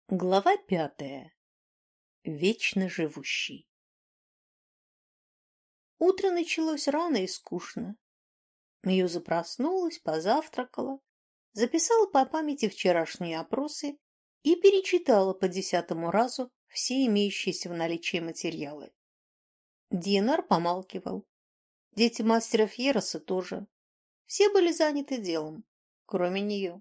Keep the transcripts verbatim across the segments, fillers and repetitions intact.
Глава пятая. Вечно живущий. Утро началось рано и скучно. Мьюза проснулась, позавтракала, записала по памяти вчерашние опросы и перечитала по десятому разу все имеющиеся в наличии материалы. Диенар помалкивал. Дети мастера Фьероса тоже. Все были заняты делом, кроме нее.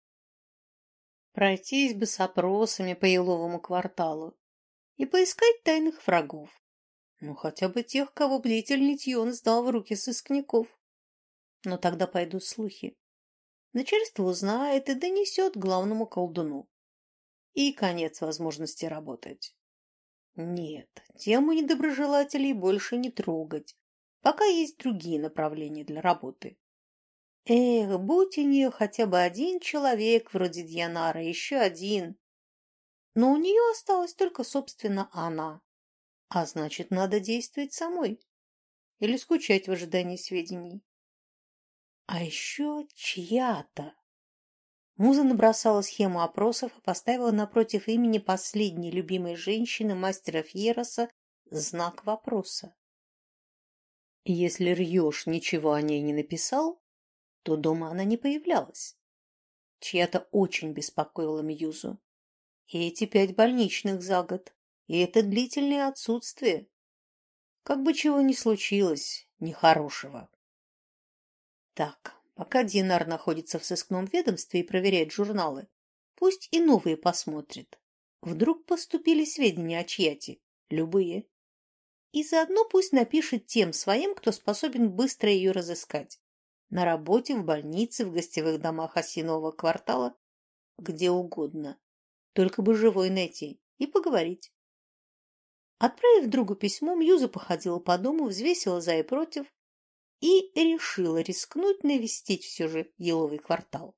Пройтись бы с опросами по Еловому кварталу и поискать тайных врагов. Ну, хотя бы тех, кого бдительный Тьон сдал в руки сыскников. Но тогда пойдут слухи. Начальство узнает и донесет главному колдуну. И конец возможности работать. Нет, тему недоброжелателей больше не трогать, пока есть другие направления для работы. Эх, будь у нее хотя бы один человек вроде Диенара, еще один. Но у нее осталась только, собственно, она. А значит, надо действовать самой. Или скучать в ожидании сведений. А еще чья-то. Муза набросала схему опросов и поставила напротив имени последней любимой женщины мастера Фьероса знак вопроса. Если Рьёш ничего о ней не написал, то дома она не появлялась. Чья-то очень беспокоила Мьюзу. И эти пять больничных за год, и это длительное отсутствие. Как бы чего ни случилось, нехорошего. Так, пока Диенар находится в сыскном ведомстве и проверяет журналы, пусть и новые посмотрит. Вдруг поступили сведения о чьяти, любые. И заодно пусть напишет тем своим, кто способен быстро ее разыскать. На работе, в больнице, в гостевых домах Осинового квартала, где угодно. Только бы живой найти и поговорить. Отправив другу письмо, Мьюза походила по дому, взвесила за и против и решила рискнуть навестить все же Еловый квартал.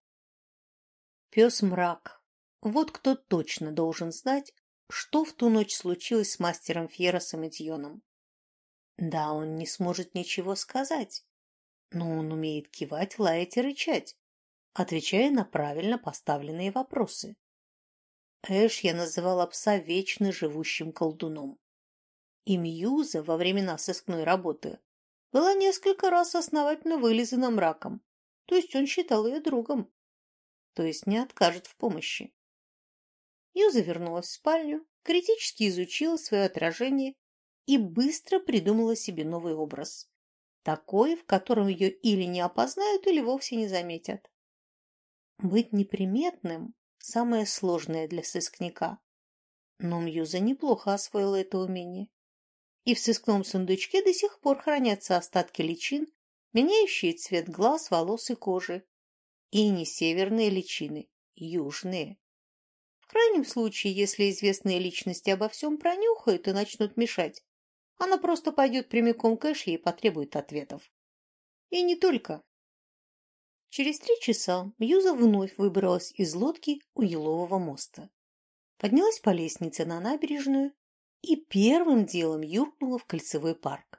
Пес Мрак. Вот кто точно должен знать, что в ту ночь случилось с мастером Фьеросом и Тьоном. Да, он не сможет ничего сказать. Но он умеет кивать, лаять и рычать, отвечая на правильно поставленные вопросы. Эш я называла пса вечно живущим колдуном. И Мьюза во времена сыскной работы была несколько раз основательно вылизана Мраком, то есть он считал ее другом, то есть не откажет в помощи. Мьюза вернулась в спальню, критически изучила свое отражение и быстро придумала себе новый образ. Такой, в котором ее или не опознают, или вовсе не заметят. Быть неприметным – самое сложное для сыскника. Но Мьюза неплохо освоила это умение. И в сыскном сундучке до сих пор хранятся остатки личин, меняющие цвет глаз, волос и кожи. И не северные личины, южные. В крайнем случае, если известные личности обо всем пронюхают и начнут мешать, она просто пойдет прямиком к Эши и потребует ответов. И не только. Через три часа Мьюза вновь выбралась из лодки у Елового моста. Поднялась по лестнице на набережную и первым делом юркнула в Кольцевой парк.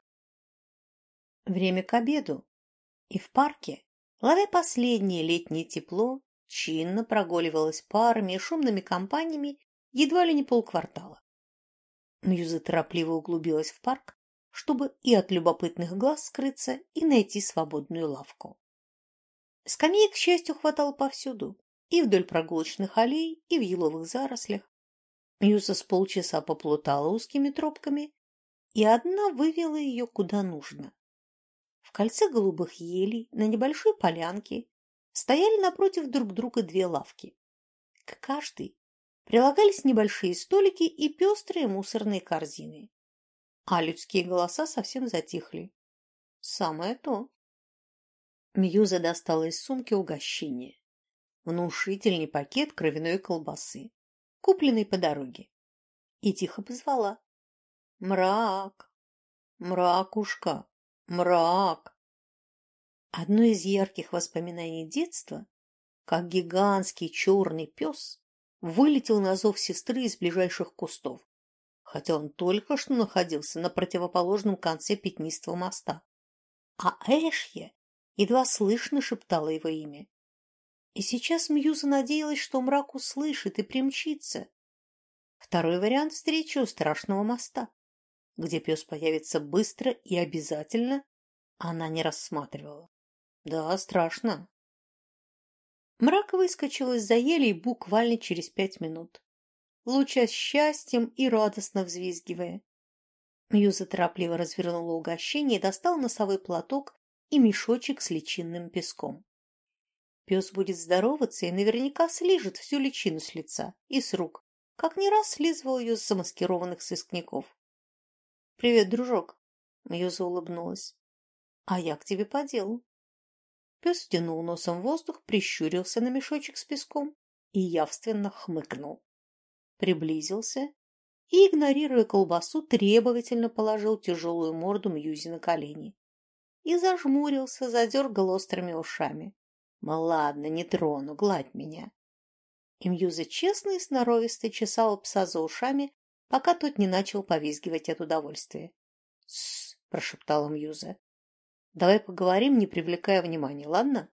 Время к обеду. И в парке, ловя последнее летнее тепло, чинно прогуливалась парами и шумными компаниями едва ли не полквартала. Мьюза торопливо углубилась в парк, чтобы и от любопытных глаз скрыться, и найти свободную лавку. Скамеек, к счастью, хватало повсюду, и вдоль прогулочных аллей, и в еловых зарослях. Мьюза с полчаса поплутала узкими тропками, и одна вывела ее куда нужно. В кольце голубых елей на небольшой полянке стояли напротив друг друга две лавки. К каждой прилагались небольшие столики и пестрые мусорные корзины. А людские голоса совсем затихли. Самое то. Мьюза достала из сумки угощение. Внушительный пакет кровяной колбасы, купленный по дороге. И тихо позвала. «Мрак! Мракушка! Мрак!» Одно из ярких воспоминаний детства, как гигантский черный пес вылетел на зов сестры из ближайших кустов, хотя он только что находился на противоположном конце пятнистого моста. А Эшья едва слышно шептала его имя. И сейчас Мьюза надеялась, что Мрак услышит и примчится, Второй вариант встречи у страшного моста, где пес появится быстро и обязательно, она не рассматривала. Да, страшно. Мрак выскочил из-за елей буквально через пять минут, луча счастьем и радостно взвизгивая. Мьюза торопливо развернула угощение и достал носовой платок и мешочек с личинным песком. Пес будет здороваться и наверняка слижет всю личину с лица и с рук, как не раз слизывал ее с замаскированных сыскников. — Привет, дружок! — Мьюза улыбнулась. — А я к тебе по делу. Пес втянул носом воздух, прищурился на мешочек с песком и явственно хмыкнул. Приблизился и, игнорируя колбасу, требовательно положил тяжелую морду Мьюзи на колени. И зажмурился, задергал острыми ушами. Мол, ладно, не трону, гладь меня. И Мьюза честно и сноровисто чесала пса за ушами, пока тот не начал повизгивать от удовольствия. — Тссс! — прошептала Мьюза. — Давай поговорим, не привлекая внимания, ладно?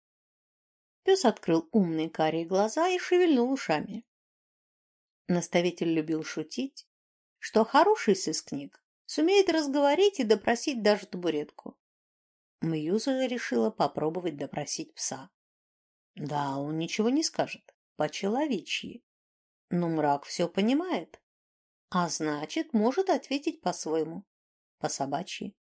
Пес открыл умные карие глаза и шевельнул ушами. Наставитель любил шутить, что хороший сыскник сумеет разговорить и допросить даже табуретку. Мьюза же решила попробовать допросить пса. Да, он ничего не скажет, по-человечьи, но мрак все понимает, а значит, может ответить по-своему, по-собачьи.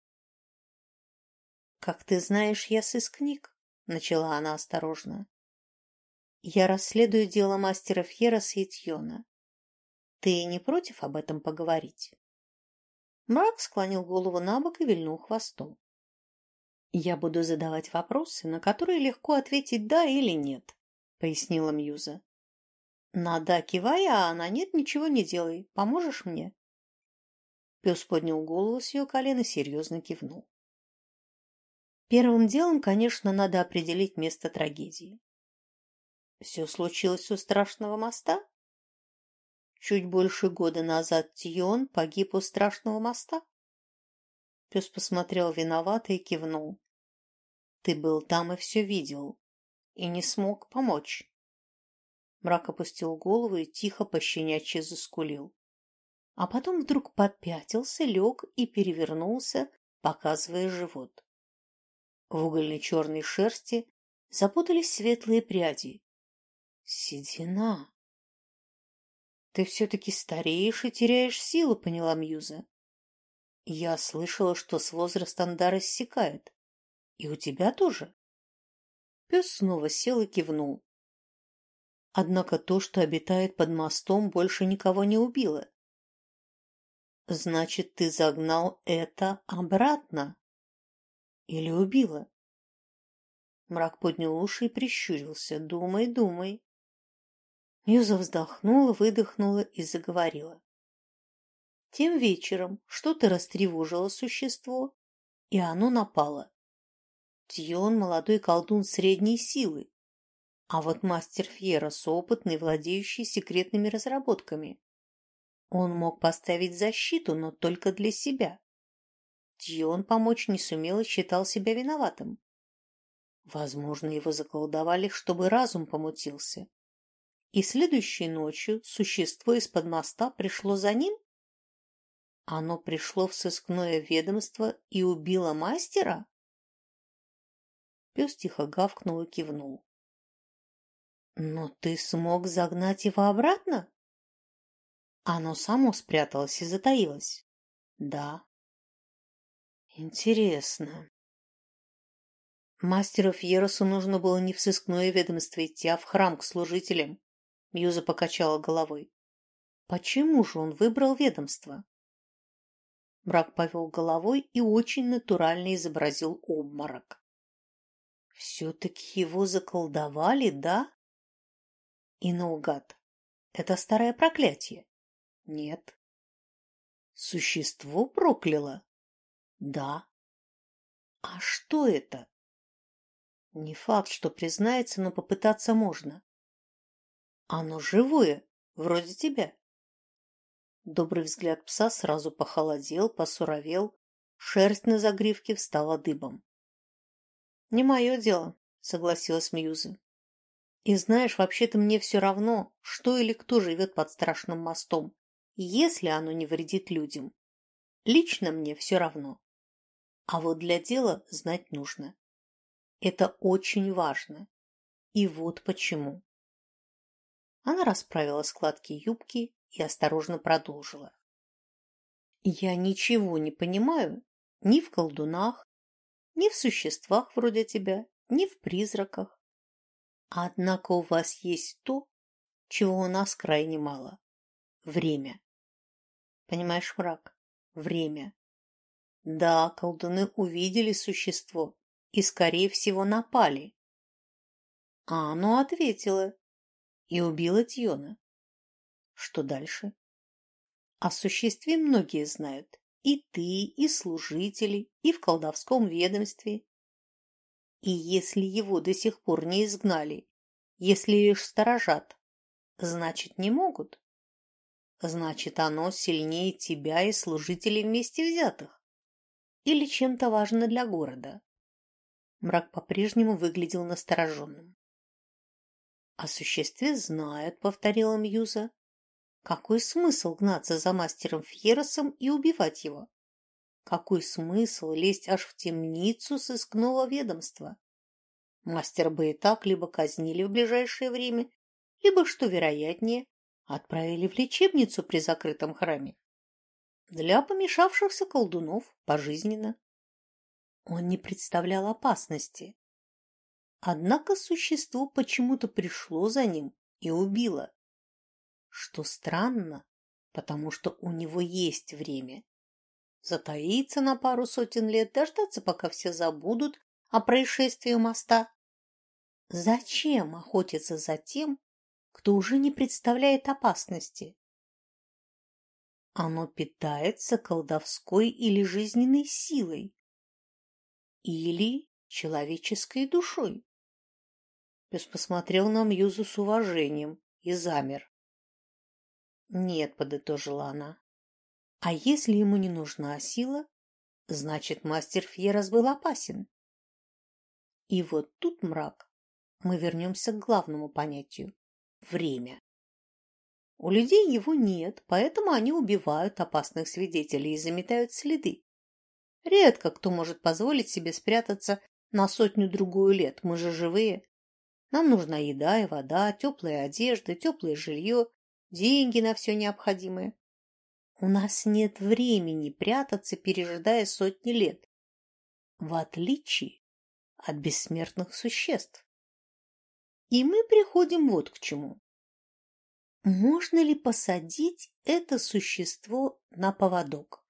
«Как ты знаешь, я сыскник», — начала она осторожно. «Я расследую дело мастера Фьераса и Тьона. Ты не против об этом поговорить?» Мрак склонил голову на бок и вильнул хвостом. «Я буду задавать вопросы, на которые легко ответить «да» или «нет», — пояснила Мьюза. «На «да» кивай, а на «нет» ничего не делай. Поможешь мне?» Пес поднял голову с ее колен и серьезно кивнул. Первым делом, конечно, надо определить место трагедии. Все случилось у страшного моста? Чуть больше года назад Тьон погиб у страшного моста? Пес посмотрел виновато и кивнул. Ты был там и все видел, и не смог помочь. Мрак опустил голову и тихо пощенячьи заскулил. А потом вдруг попятился, лег и перевернулся, показывая живот. В угольной черной шерсти запутались светлые пряди. Седина. Ты все-таки стареешь и теряешь силу, поняла Мьюза. Я слышала, что с возрастом дар иссякает. И у тебя тоже? Пес снова сел и кивнул. Однако то, что обитает под мостом, больше никого не убило. Значит, ты загнал это обратно? Или убила? Мрак поднял уши и прищурился. Думай, думай. Мьюза вздохнула, выдохнула и заговорила. Тем вечером что-то растревожило существо, и оно напало. Тьон — молодой колдун средней силы, а вот мастер Фьерас — опытный, владеющий секретными разработками. Он мог поставить защиту, но только для себя. Тьон помочь не сумел и считал себя виноватым. Возможно, его заколдовали, чтобы разум помутился. И следующей ночью существо из-под моста пришло за ним? Оно пришло в сыскное ведомство и убило мастера? Пес тихо гавкнул и кивнул. Но ты смог загнать его обратно? Оно само спряталось и затаилось. Да. Интересно. Мастеру Фьеросу нужно было не в сыскное ведомство идти, а в храм к служителям. Мьюза покачала головой. Почему же он выбрал ведомство? Мрак повел головой и очень натурально изобразил обморок. Все-таки его заколдовали, да? И наугад. Это старое проклятие? Нет. Существо прокляло? Да. А что это? Не факт, что признается, но попытаться можно. Оно живое, вроде тебя. Добрый взгляд пса сразу похолодел, посуровел, шерсть на загривке встала дыбом. «Не мое дело», — согласилась Мьюза. «И знаешь, вообще-то мне все равно, что или кто живет под страшным мостом, если оно не вредит людям. Лично мне все равно. А вот для дела знать нужно. Это очень важно. И вот почему. Она расправила складки юбки и осторожно продолжила. Я ничего не понимаю ни в колдунах, ни в существах вроде тебя, ни в призраках. Однако у вас есть то, чего у нас крайне мало. Время. Понимаешь, Мрак? Время. Да, колдуны увидели существо и, скорее всего, напали. А оно ответило и убило Тьона. Что дальше? О существе многие знают. И ты, и служители, и в колдовском ведомстве. И если его до сих пор не изгнали, если лишь сторожат, значит, не могут. Значит, оно сильнее тебя и служителей вместе взятых. Или чем-то важно для города. Мрак по-прежнему выглядел настороженным. О существе знают, повторила Мьюза. Какой смысл гнаться за мастером Фьеросом и убивать его? Какой смысл лезть аж в темницу сыскного ведомства? Мастер бы и так либо казнили в ближайшее время, либо, что вероятнее, отправили в лечебницу при закрытом храме. Для помешавшихся колдунов пожизненно. Он не представлял опасности. Однако существо почему-то пришло за ним и убило. Что странно, потому что у него есть время. Затаиться на пару сотен лет, дождаться, пока все забудут о происшествии у моста. Зачем охотиться за тем, кто уже не представляет опасности? Оно питается колдовской или жизненной силой, или человеческой душой. Пес посмотрел на Мьюзу с уважением и замер. Нет, подытожила она. А если ему не нужна сила, значит, мастер Фьерос был опасен. И вот тут, Мрак, мы вернемся к главному понятию – время. У людей его нет, поэтому они убивают опасных свидетелей и заметают следы. Редко кто может позволить себе спрятаться на сотню-другую лет, мы же живые. Нам нужна еда и вода, теплая одежда, теплое жилье, деньги на все необходимое. У нас нет времени прятаться, пережидая сотни лет, в отличие от бессмертных существ. И мы приходим вот к чему. Можно ли посадить это существо на поводок?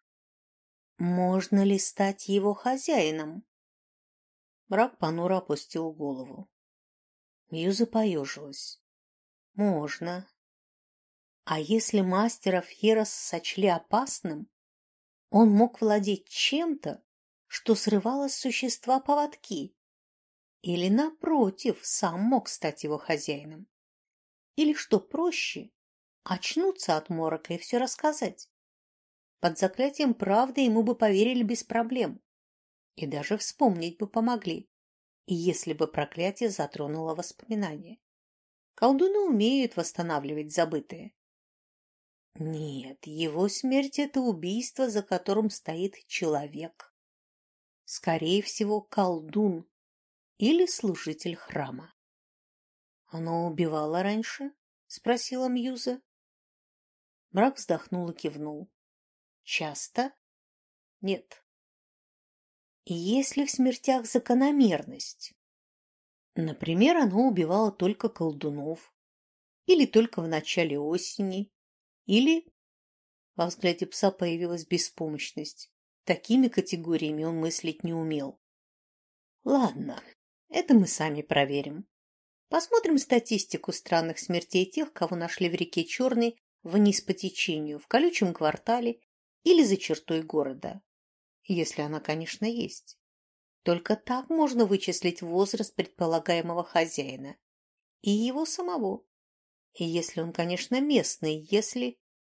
Можно ли стать его хозяином? Мрак понуро опустил голову. Мьюза поежилась. Можно. А если мастера Фьерос сочли опасным, он мог владеть чем-то, что срывало с существа поводки. Или, напротив, сам мог стать его хозяином. Или, что проще, очнуться от морока и все рассказать. Под заклятием правды ему бы поверили без проблем. И даже вспомнить бы помогли, если бы проклятие затронуло воспоминания. Колдуны умеют восстанавливать забытое. Нет, его смерть – это убийство, за которым стоит человек. Скорее всего, колдун или служитель храма. Оно убивало раньше? Спросила Мьюза. Мрак вздохнул и кивнул. Часто? Нет. И есть ли в смертях закономерность? Например, оно убивало только колдунов, или только в начале осени, или... Во взгляде пса появилась беспомощность. Такими категориями он мыслить не умел. Ладно, это мы сами проверим. Посмотрим статистику странных смертей тех, кого нашли в реке Черной вниз по течению, в колючем квартале или за чертой города. Если она, конечно, есть. Только так можно вычислить возраст предполагаемого хозяина. И его самого. И если он, конечно, местный, если...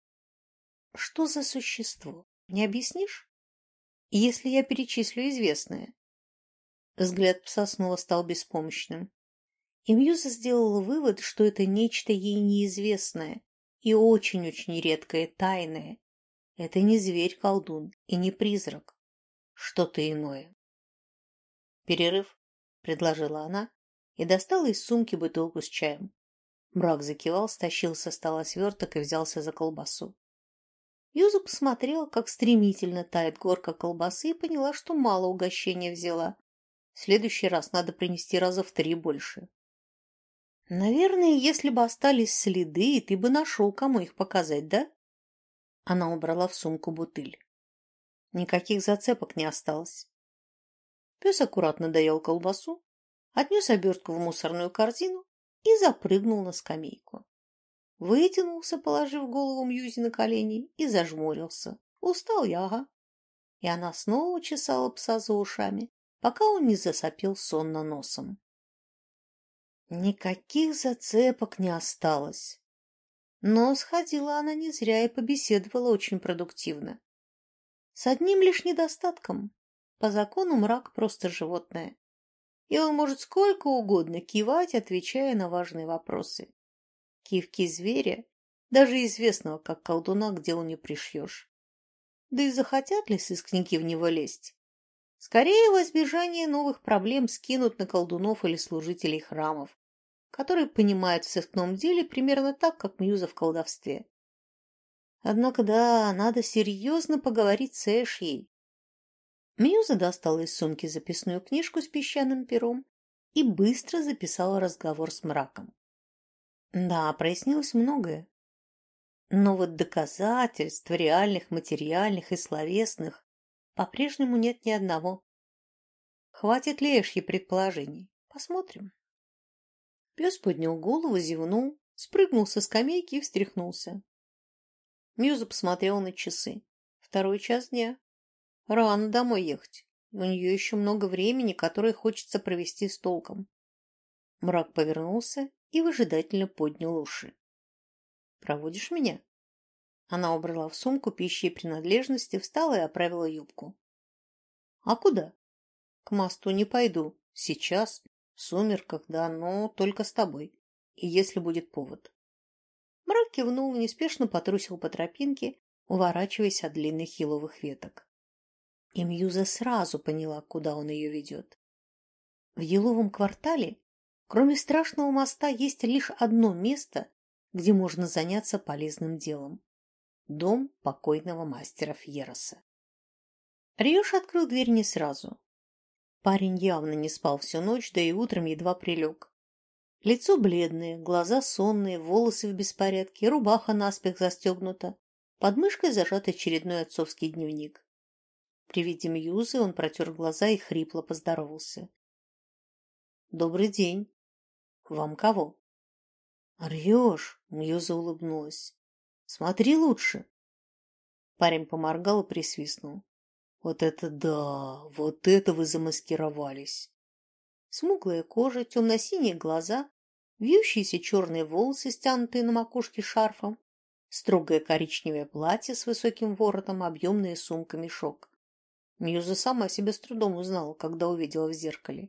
Что за существо? Не объяснишь? Если я перечислю известное. Взгляд пса снова стал беспомощным. И Мьюза сделала вывод, что это нечто ей неизвестное и очень-очень редкое, тайное. Это не зверь-колдун и не призрак. Что-то иное. «Перерыв», — предложила она и достала из сумки бутылку с чаем. Мрак закивал, стащил со стола сверток и взялся за колбасу. Юза посмотрела, как стремительно тает горка колбасы, и поняла, что мало угощения взяла. В следующий раз надо принести раза в три больше. «Наверное, если бы остались следы, ты бы нашел, кому их показать, да?» Она убрала в сумку бутыль. Никаких зацепок не осталось. Пес аккуратно доел колбасу, отнес обертку в мусорную корзину и запрыгнул на скамейку. Вытянулся, положив голову Мьюзи на колени, и зажмурился. Устал я, ага. И она снова чесала пса за ушами, пока он не засопел сонно носом. Никаких зацепок не осталось. Но сходила она не зря и побеседовала очень продуктивно. С одним лишь недостатком. По закону мрак просто животное. И он может сколько угодно кивать, отвечая на важные вопросы. Кивки зверя, даже известного как колдуна, к делу не пришьешь. Да и захотят ли сыскники в него лезть? Скорее, во избежание новых проблем скинут на колдунов или служителей храмов, которые понимают в сыскном деле примерно так, как Мьюза в колдовстве. Однако да, надо серьезно поговорить с Эшьей. Мьюза достала из сумки записную книжку с песчаным пером и быстро записала разговор с мраком. Да, прояснилось многое. Но вот доказательств, реальных, материальных и словесных, по-прежнему нет ни одного. Хватит ли Эшьи предположений? Посмотрим. Пес поднял голову, зевнул, спрыгнул со скамейки и встряхнулся. Мьюза посмотрела на часы. Второй час дня. Рано домой ехать. У нее еще много времени, которое хочется провести с толком. Мрак повернулся и выжидательно поднял уши. «Проводишь меня?» Она убрала в сумку пищи и принадлежности, встала и оправила юбку. «А куда?» «К мосту не пойду. Сейчас, в сумерках, да, но только с тобой. И если будет повод». Мрак кивнул и неспешно потрусил по тропинке, уворачиваясь от длинных еловых веток. И Мьюза сразу поняла, куда он ее ведет. В еловом квартале, кроме страшного моста, есть лишь одно место, где можно заняться полезным делом. Дом покойного мастера Фьероса. Риош открыл дверь не сразу. Парень явно не спал всю ночь, да и утром едва прилег. Лицо бледное, глаза сонные, волосы в беспорядке, рубаха наспех застегнута, под мышкой зажат очередной отцовский дневник. При виде Мьюзы он протер глаза и хрипло поздоровался. «Добрый день. Вам кого?» «Рьешь!» — Мьюза улыбнулась. «Смотри лучше!» Парень поморгал и присвистнул. «Вот это да! Вот это вы замаскировались!» Смуглая кожа, темно-синие глаза, вьющиеся черные волосы, стянутые на макушке шарфом, строгое коричневое платье с высоким воротом, объемная сумка-мешок. Мьюза сама себя с трудом узнала, когда увидела в зеркале.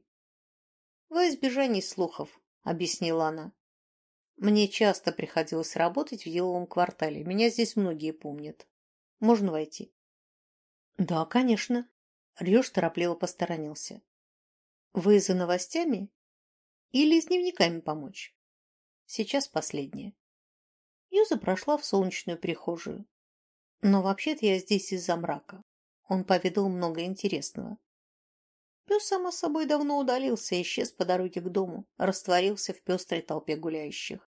«Во избежание слухов», — объяснила она. «Мне часто приходилось работать в еловом квартале. Меня здесь многие помнят. Можно войти?» «Да, конечно». Рьёж торопливо посторонился. «Вы за новостями? Или с дневниками помочь?» «Сейчас последнее». Юза прошла в солнечную прихожую. «Но вообще-то я здесь из-за мрака. Он поведал много интересного». Пес, само собой, давно удалился и исчез по дороге к дому, растворился в пестрой толпе гуляющих.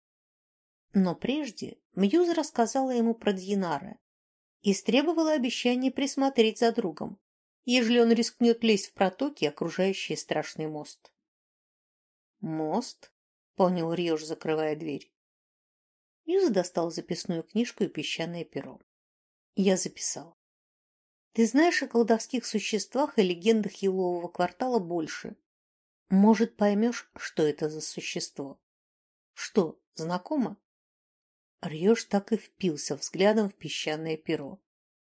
Но прежде Мьюза рассказала ему про Дьянара и истребовала обещание присмотреть за другом, ежели он рискнет лезть в протоки, окружающие страшный мост. «Мост?» — понял Рьёж, закрывая дверь. Мьюза достал записную книжку и песчаное перо. Я записал. «Ты знаешь о колдовских существах и легендах елового квартала больше. Может, поймешь, что это за существо? Что, знакомо?» Рьёж так и впился взглядом в песчаное перо.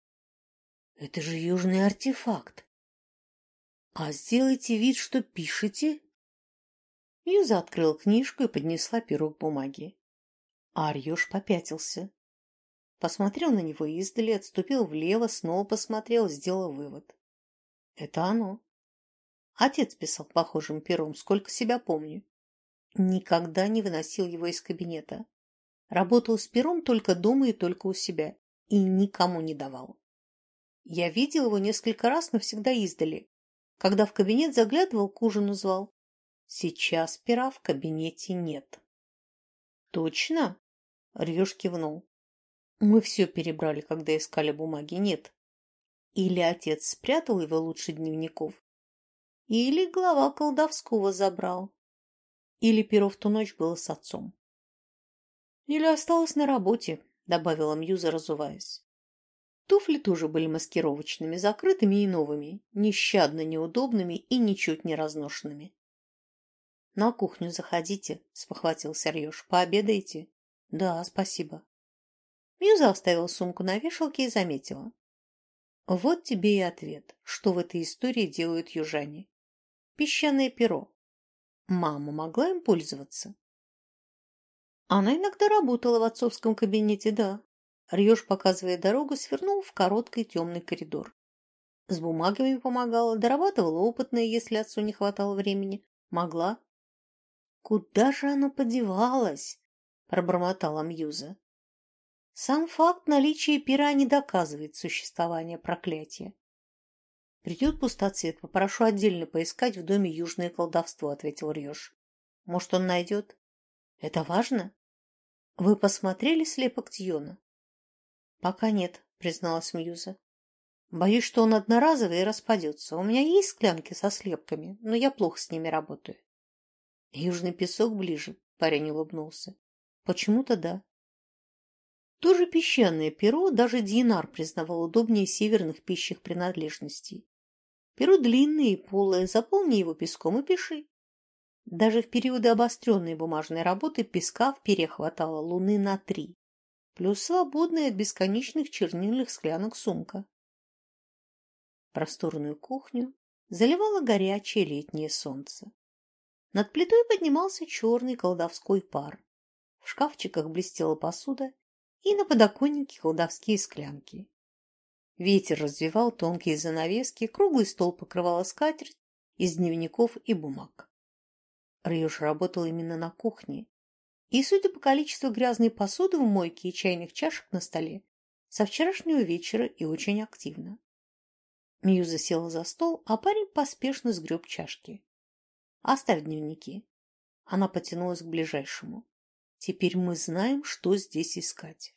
«Это же южный артефакт. А сделайте вид, что пишете?» Юза открыла книжку и поднесла перо к бумаге. А Рьёж попятился. Посмотрел на него издали, отступил влево, снова посмотрел, сделал вывод. Это оно. Отец писал похожим пером, сколько себя помню. Никогда не выносил его из кабинета. Работал с пером только дома и только у себя. И никому не давал. Я видел его несколько раз, но всегда издали. Когда в кабинет заглядывал, к ужину звал. Сейчас пера в кабинете нет. Точно? Рьёж кивнул. Мы все перебрали, когда искали бумаги. Нет. Или отец спрятал его лучше дневников, или глава колдовского забрал, или перо в ту ночь было с отцом. Или осталось на работе, добавила Мьюза, разуваясь. Туфли тоже были маскировочными, закрытыми и новыми, нещадно неудобными и ничуть не разношенными. — На кухню заходите, — спохватился Рьёж. — Пообедаете? — Да, спасибо. Мьюза оставила сумку на вешалке и заметила. Вот тебе и ответ, что в этой истории делают южане. Песчаное перо. Мама могла им пользоваться? Она иногда работала в отцовском кабинете, да. Рьёж, показывая дорогу, свернул в короткий темный коридор. С бумагами помогала, дорабатывала опытная, если отцу не хватало времени. Могла. Куда же оно подевалось? Пробормотала Мьюза. Сам факт наличия пера не доказывает существование проклятия. Придет пустоцвет, попрошу отдельно поискать в доме южное колдовство, ответил Рьёж. Может, он найдет? Это важно? Вы посмотрели слепок Тьона? Пока нет, призналась Мьюза. Боюсь, что он одноразовый и распадется. У меня есть склянки со слепками, но я плохо с ними работаю. Южный песок ближе, парень улыбнулся. Почему-то да. Тоже песчаное перо даже Дьенар признавал удобнее северных пищих принадлежностей. Перо длинное и полое, заполни его песком и пиши. Даже в периоды обостренной бумажной работы песка в пере хватало луны на три, плюс свободная от бесконечных чернильных склянок сумка. Просторную кухню заливало горячее летнее солнце. Над плитой поднимался черный колдовской пар. В шкафчиках блестела посуда, и на подоконнике колдовские склянки. Ветер развивал тонкие занавески, круглый стол покрывала скатерть из дневников и бумаг. Рьёж работал именно на кухне, и, судя по количеству грязной посуды в мойке и чайных чашек на столе, со вчерашнего вечера и очень активно. Мьюза села за стол, а парень поспешно сгреб чашки. «Оставь дневники». Она потянулась к ближайшему. Теперь мы знаем, что здесь искать.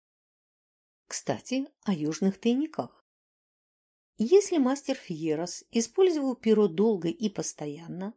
Кстати, о южных тайниках. Если мастер Фьерос использовал перо долго и постоянно,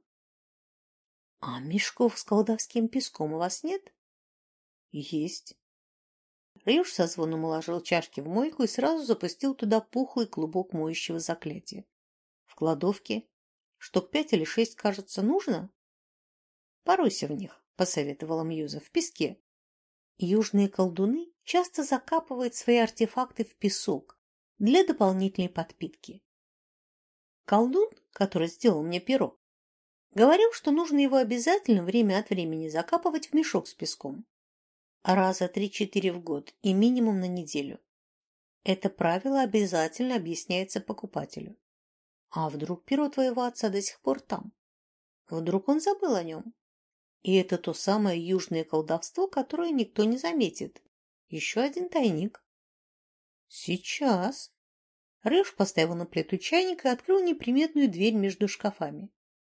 а мешков с колдовским песком у вас нет? Есть. Рьёж со звоном уложил чашки в мойку и сразу запустил туда пухлый клубок моющего заклятия. В кладовке штук пять или шесть, кажется, нужно? Поройся в них. — посоветовала Мьюза, — в песке. Южные колдуны часто закапывают свои артефакты в песок для дополнительной подпитки. Колдун, который сделал мне перо, говорил, что нужно его обязательно время от времени закапывать в мешок с песком. Раза три-четыре в год и минимум на неделю. Это правило обязательно объясняется покупателю. А вдруг перо твоего отца до сих пор там? Вдруг он забыл о нем? И это то самое южное колдовство, которое никто не заметит. Еще один тайник. Сейчас. Рьёж поставил на плиту чайник и открыл неприметную дверь между шкафами.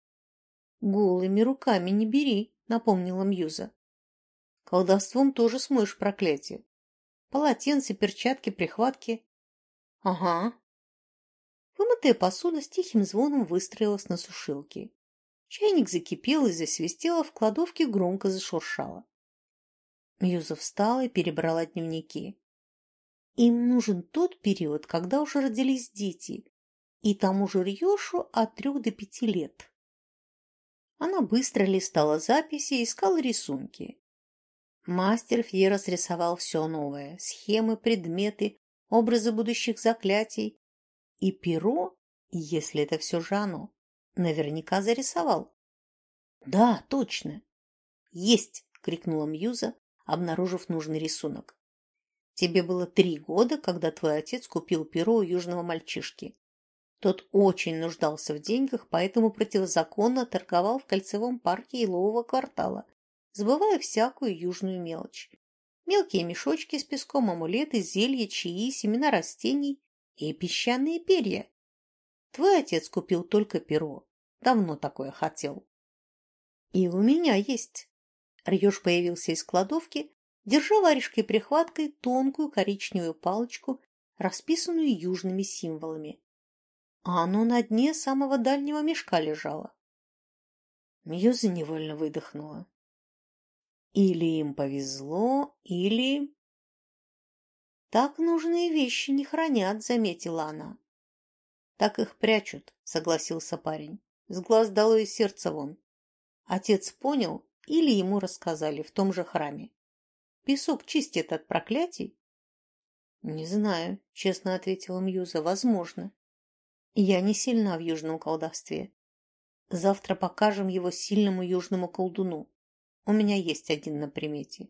Голыми руками не бери, напомнила Мьюза. Колдовством тоже смоешь проклятие. Полотенце, перчатки, прихватки. Ага. Вымытая посуда с тихим звоном выстроилась на сушилке. Чайник закипел и засвистело, в кладовке громко зашуршало. Мьюза встала и перебрала дневники. Им нужен тот период, когда уже родились дети, и тому же Рьёшу от трех до пяти лет. Она быстро листала записи и искала рисунки. Мастер Фьерос рисовал все новое — схемы, предметы, образы будущих заклятий. И перо, если это все же оно, наверняка зарисовал. Да, точно. Есть! — крикнула Мьюза, обнаружив нужный рисунок. Тебе было три года, когда твой отец купил перо у южного мальчишки. Тот очень нуждался в деньгах, поэтому противозаконно торговал в кольцевом парке Елового квартала, сбывая всякую южную мелочь. Мелкие мешочки с песком, амулеты, зелья, чаи, семена растений и песчаные перья. Твой отец купил только перо. Давно такое хотел. И у меня есть. Рьеж появился из кладовки, держа варежкой прихваткой тонкую коричневую палочку, расписанную южными символами. А оно на дне самого дальнего мешка лежало. Мьюза невольно выдохнула. Или им повезло, или... Так нужные вещи не хранят, заметила она. Так их прячут, согласился парень. С глаз долой и сердца вон. Отец понял или ему рассказали в том же храме. Песок чистит от проклятий? Не знаю, честно ответила Мьюза, возможно. Я не сильна в южном колдовстве. Завтра покажем его сильному южному колдуну. У меня есть один на примете.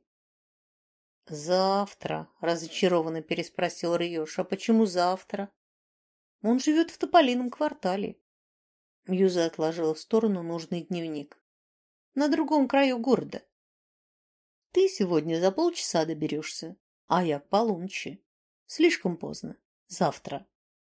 Завтра, разочарованно переспросил Рьеж. А почему завтра? Он живет в Тополином квартале. Мьюза отложила в сторону нужный дневник. На другом краю города. Ты сегодня за полчаса доберешься, а я к полуночи. Слишком поздно. Завтра.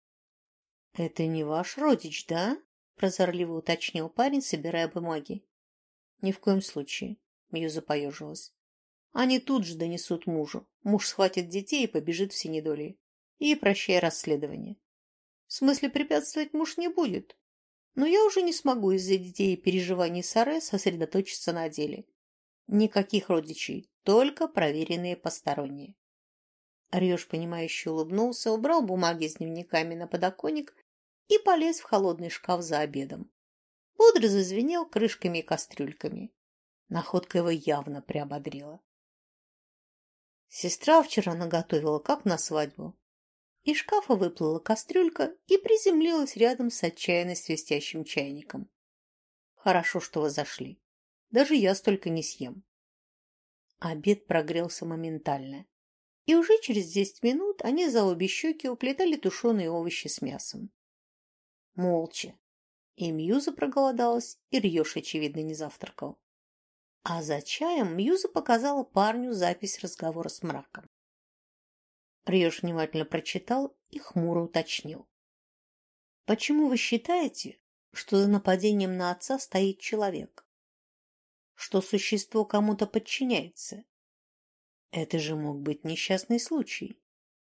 Это не ваш родич, да? Прозорливо уточнил парень, собирая бумаги. Ни в коем случае. Мьюза поежилась. Они тут же донесут мужу. Муж схватит детей и побежит в Синедолье. И прощай расследование. В смысле, препятствовать муж не будет. Но я уже не смогу из-за детей и переживаний Саре сосредоточиться на деле. Никаких родичей, только проверенные посторонние. Рьеж, понимающе улыбнулся, убрал бумаги с дневниками на подоконник и полез в холодный шкаф за обедом. Бодро зазвенел крышками и кастрюльками. Находка его явно приободрила. Сестра вчера наготовила, как на свадьбу. Из шкафа выплыла кастрюлька и приземлилась рядом с отчаянно свистящим чайником. Хорошо, что вы зашли. Даже я столько не съем. Обед прогрелся моментально. И уже через десять минут они за обе щеки уплетали тушеные овощи с мясом. Молча. И Мьюза проголодалась, и Рьеж, очевидно, не завтракал. А за чаем Мьюза показала парню запись разговора с мраком. Рьеж внимательно прочитал и хмуро уточнил. Почему вы считаете, что за нападением на отца стоит человек? Что существо кому-то подчиняется? Это же мог быть несчастный случай.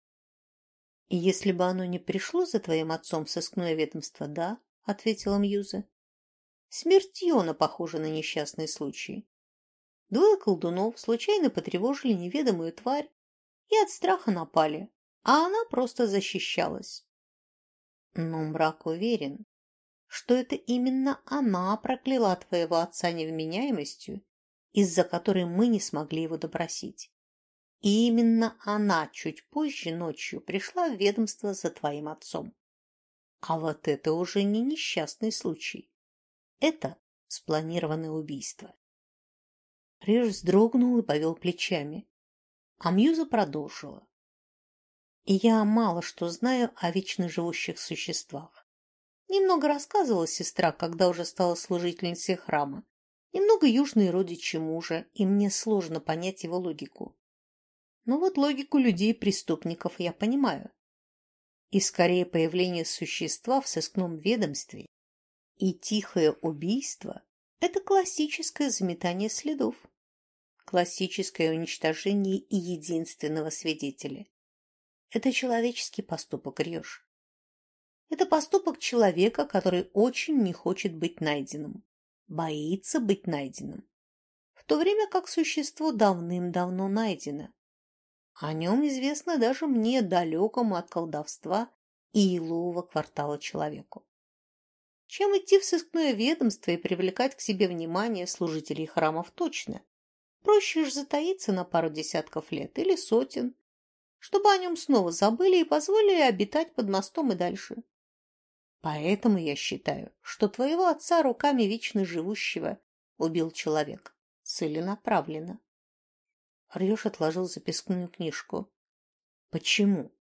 И если бы оно не пришло за твоим отцом в сыскное ведомство, да, ответила Мьюза. Смерть Йона похожа на несчастный случай. Двое колдунов случайно потревожили неведомую тварь и от страха напали, а она просто защищалась. Но мрак уверен, что это именно она прокляла твоего отца невменяемостью, из-за которой мы не смогли его допросить. И именно она чуть позже ночью пришла в ведомство за твоим отцом. А вот это уже не несчастный случай. Это спланированное убийство. Рьеж вздрогнул и повел плечами. А Мьюза продолжила. И я мало что знаю о вечно живущих существах. Немного рассказывала сестра, когда уже стала служительницей храма. Немного южные родичи мужа, и мне сложно понять его логику. Но вот логику людей-преступников я понимаю. И скорее появление существа в сыскном ведомстве и тихое убийство – это классическое заметание следов. Классическое уничтожение и единственного свидетеля. Это человеческий поступок, Рьеж. Это поступок человека, который очень не хочет быть найденным, боится быть найденным, в то время как существо давным-давно найдено. О нем известно даже мне, далекому от колдовства и елового квартала человеку. Чем идти в сыскное ведомство и привлекать к себе внимание служителей храмов точно? Проще ж затаиться на пару десятков лет или сотен, чтобы о нем снова забыли и позволили обитать под мостом и дальше. Поэтому я считаю, что твоего отца руками вечно живущего убил человек. Целенаправленно. Рьеж отложил записную книжку. Почему?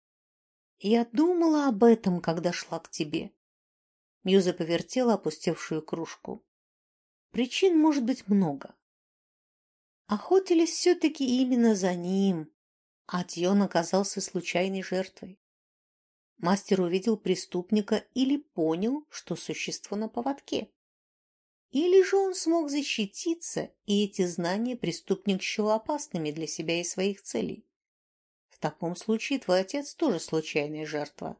Я думала об этом, когда шла к тебе. Мьюза повертела опустевшую кружку. Причин может быть много. Охотились все-таки именно за ним, а Тьон оказался случайной жертвой. Мастер увидел преступника или понял, что существо на поводке. Или же он смог защититься, и эти знания преступник счел опасными для себя и своих целей. В таком случае твой отец тоже случайная жертва.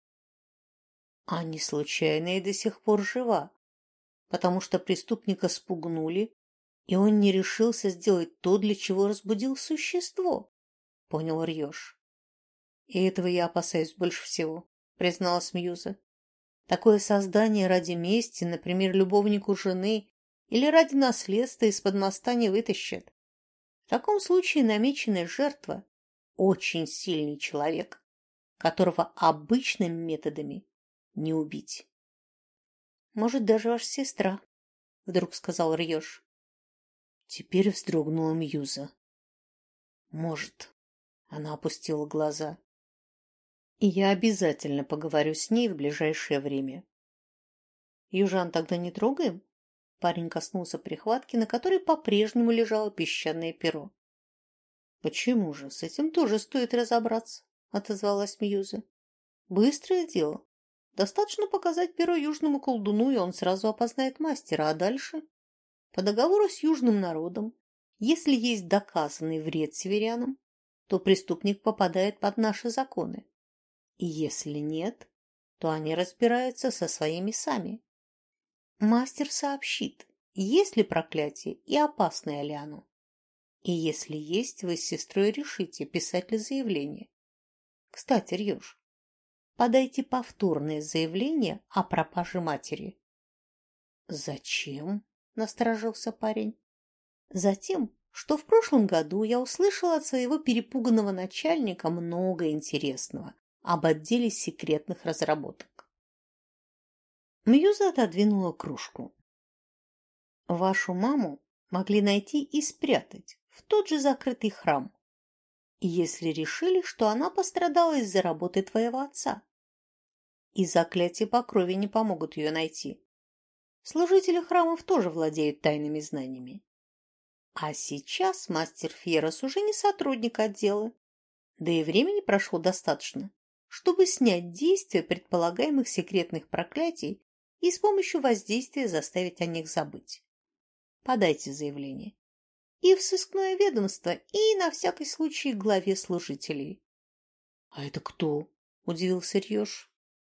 А не случайная до сих пор жива, потому что преступника спугнули, и он не решился сделать то, для чего разбудил существо, — понял Рьёж. И этого я опасаюсь больше всего, — призналась Мьюза. Такое создание ради мести, например, любовнику жены или ради наследства из-под моста не вытащит. В таком случае намеченная жертва — очень сильный человек, которого обычными методами не убить. Может, даже ваша сестра, — вдруг сказал Рьёж. Теперь вздрогнула Мьюза. Может, она опустила глаза. И я обязательно поговорю с ней в ближайшее время. Южан тогда не трогаем? Парень коснулся прихватки, на которой по-прежнему лежало песчаное перо. Почему же? С этим тоже стоит разобраться, отозвалась Мьюза. Быстрое дело. Достаточно показать перо южному колдуну, и он сразу опознает мастера, а дальше? По договору с южным народом, если есть доказанный вред северянам, то преступник попадает под наши законы. И если нет, то они разбираются со своими сами. Мастер сообщит, есть ли проклятие и опасное ли оно. И если есть, вы с сестрой решите, писать ли заявление. Кстати, Рьёж, подайте повторное заявление о пропаже матери. Зачем? Насторожился парень. Затем, что в прошлом году я услышала от своего перепуганного начальника много интересного об отделе секретных разработок. Мьюза отодвинула кружку. Вашу маму могли найти и спрятать в тот же закрытый храм, если решили, что она пострадала из-за работы твоего отца. И заклятия по крови не помогут ее найти. Служители храмов тоже владеют тайными знаниями. А сейчас мастер Фьерос уже не сотрудник отдела, да и времени прошло достаточно, чтобы снять действие предполагаемых секретных проклятий и с помощью воздействия заставить о них забыть. Подайте заявление. И в сыскное ведомство, и на всякий случай к главе служителей. — А это кто? — удивился Рьёж.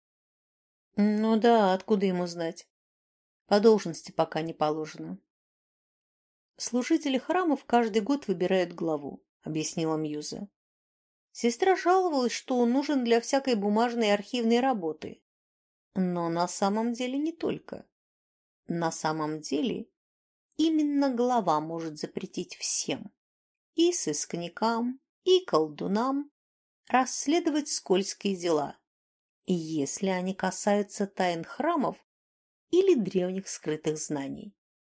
— Ну да, откуда ему знать? По должности пока не положено. Служители храмов каждый год выбирают главу, — объяснила Мьюза. Сестра жаловалась, что он нужен для всякой бумажной и архивной работы. Но на самом деле не только. На самом деле именно глава может запретить всем, и сыскникам, и колдунам, расследовать скользкие дела, если они касаются тайн храмов или древних скрытых знаний.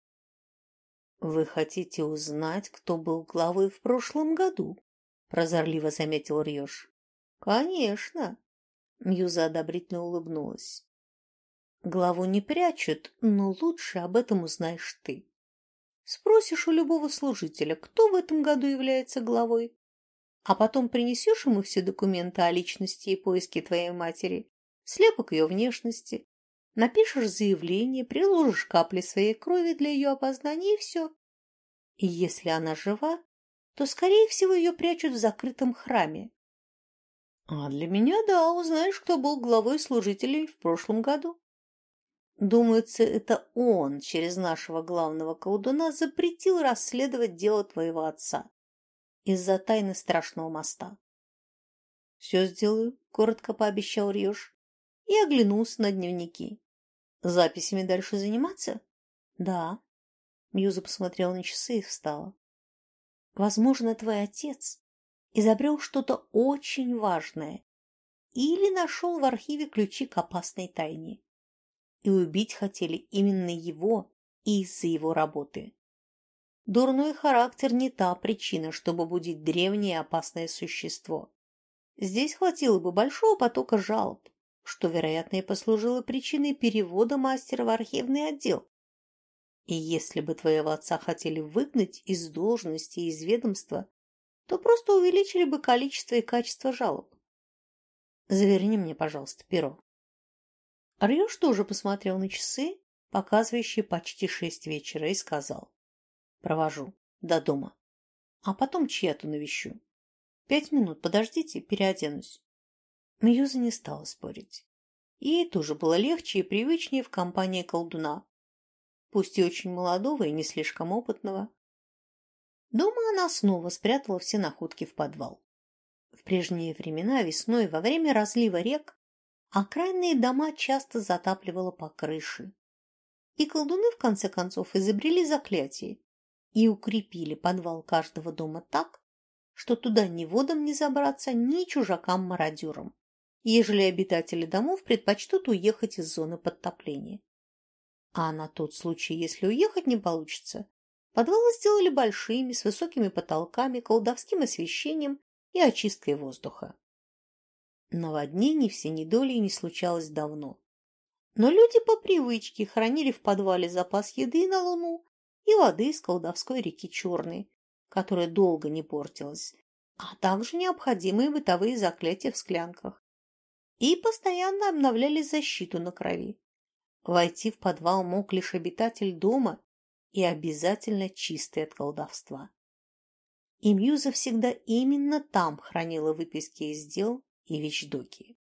«Вы хотите узнать, кто был главой в прошлом году?» — прозорливо заметил Рьёж. «Конечно!» — Мьюза одобрительно улыбнулась. «Главу не прячут, но лучше об этом узнаешь ты. Спросишь у любого служителя, кто в этом году является главой, а потом принесешь ему все документы о личности и поиске твоей матери, слепок ее внешности, напишешь заявление, приложишь капли своей крови для ее опознания и все. И если она жива, то, скорее всего, ее прячут в закрытом храме. А для меня, да, узнаешь, кто был главой служителей в прошлом году. Думается, это он через нашего главного колдуна запретил расследовать дело твоего отца из-за тайны страшного моста. — Все сделаю, — коротко пообещал Рьёж и оглянулся на дневники. — Записями дальше заниматься? — Да. Мьюза посмотрела на часы и встала. — Возможно, твой отец изобрел что-то очень важное или нашел в архиве ключи к опасной тайне. И убить хотели именно его и из-за его работы. Дурной характер не та причина, чтобы будить древнее опасное существо. здесь хватило бы большого потока жалоб, что, вероятно, и послужило причиной перевода мастера в архивный отдел. И если бы твоего отца хотели выгнать из должности и из ведомства, то просто увеличили бы количество и качество жалоб. Заверни мне, пожалуйста, перо. Арьюш тоже посмотрел на часы, показывающие почти шесть вечера, и сказал: провожу до дома, а потом чья-то навещу. Пять минут подождите, переоденусь. Мьюза не стала спорить. Ей тоже было легче и привычнее в компании колдуна, пусть и очень молодого и не слишком опытного. Дома она снова спрятала все находки в подвал. В прежние времена весной во время разлива рек окраинные дома часто затапливало по крыше. И колдуны в конце концов изобрели заклятие и укрепили подвал каждого дома так, что туда ни водам не забраться, ни чужакам-мародерам, ежели обитатели домов предпочтут уехать из зоны подтопления. А на тот случай, если уехать не получится, подвалы сделали большими, с высокими потолками, колдовским освещением и очисткой воздуха. Наводнений в Синедолии не случалось давно. Но люди по привычке хранили в подвале запас еды на луну и воды из колдовской реки Черной, которая долго не портилась, а также необходимые бытовые заклятия в склянках. И постоянно обновляли защиту на крови. Войти в подвал мог лишь обитатель дома и обязательно чистый от колдовства. И Мьюза всегда именно там хранила выписки из дел и вещдоки.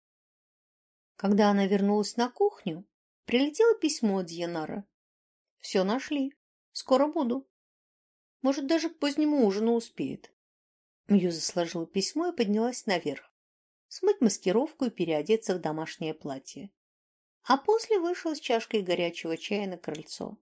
Когда она вернулась на кухню, прилетело письмо от Дьенара. «Все нашли. Скоро буду. Может, даже к позднему ужину успеет». Мьюза сложила письмо и поднялась наверх, смыть маскировку и переодеться в домашнее платье. А после вышла с чашкой горячего чая на крыльцо.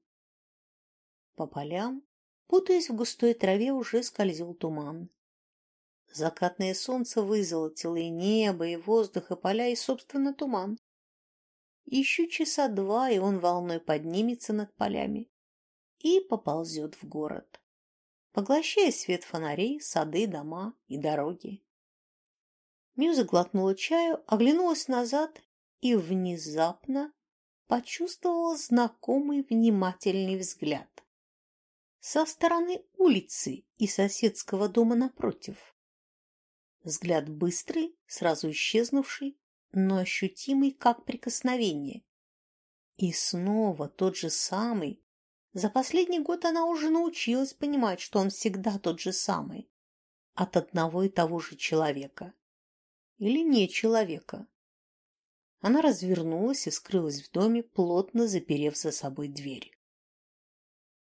По полям, путаясь в густой траве, уже скользил туман. Закатное солнце вызолотило и небо, и воздух, и поля, и, собственно, туман. Еще часа два, и он волной поднимется над полями и поползет в город, поглощая свет фонарей, сады, дома и дороги. Мьюза глотнула чаю, оглянулась назад и внезапно почувствовала знакомый внимательный взгляд со стороны улицы и соседского дома напротив. Взгляд быстрый, сразу исчезнувший, но ощутимый как прикосновение. И снова тот же самый. За последний год она уже научилась понимать, что он всегда тот же самый. От одного и того же человека. Или не человека. Она развернулась и скрылась в доме, плотно заперев за собой дверь.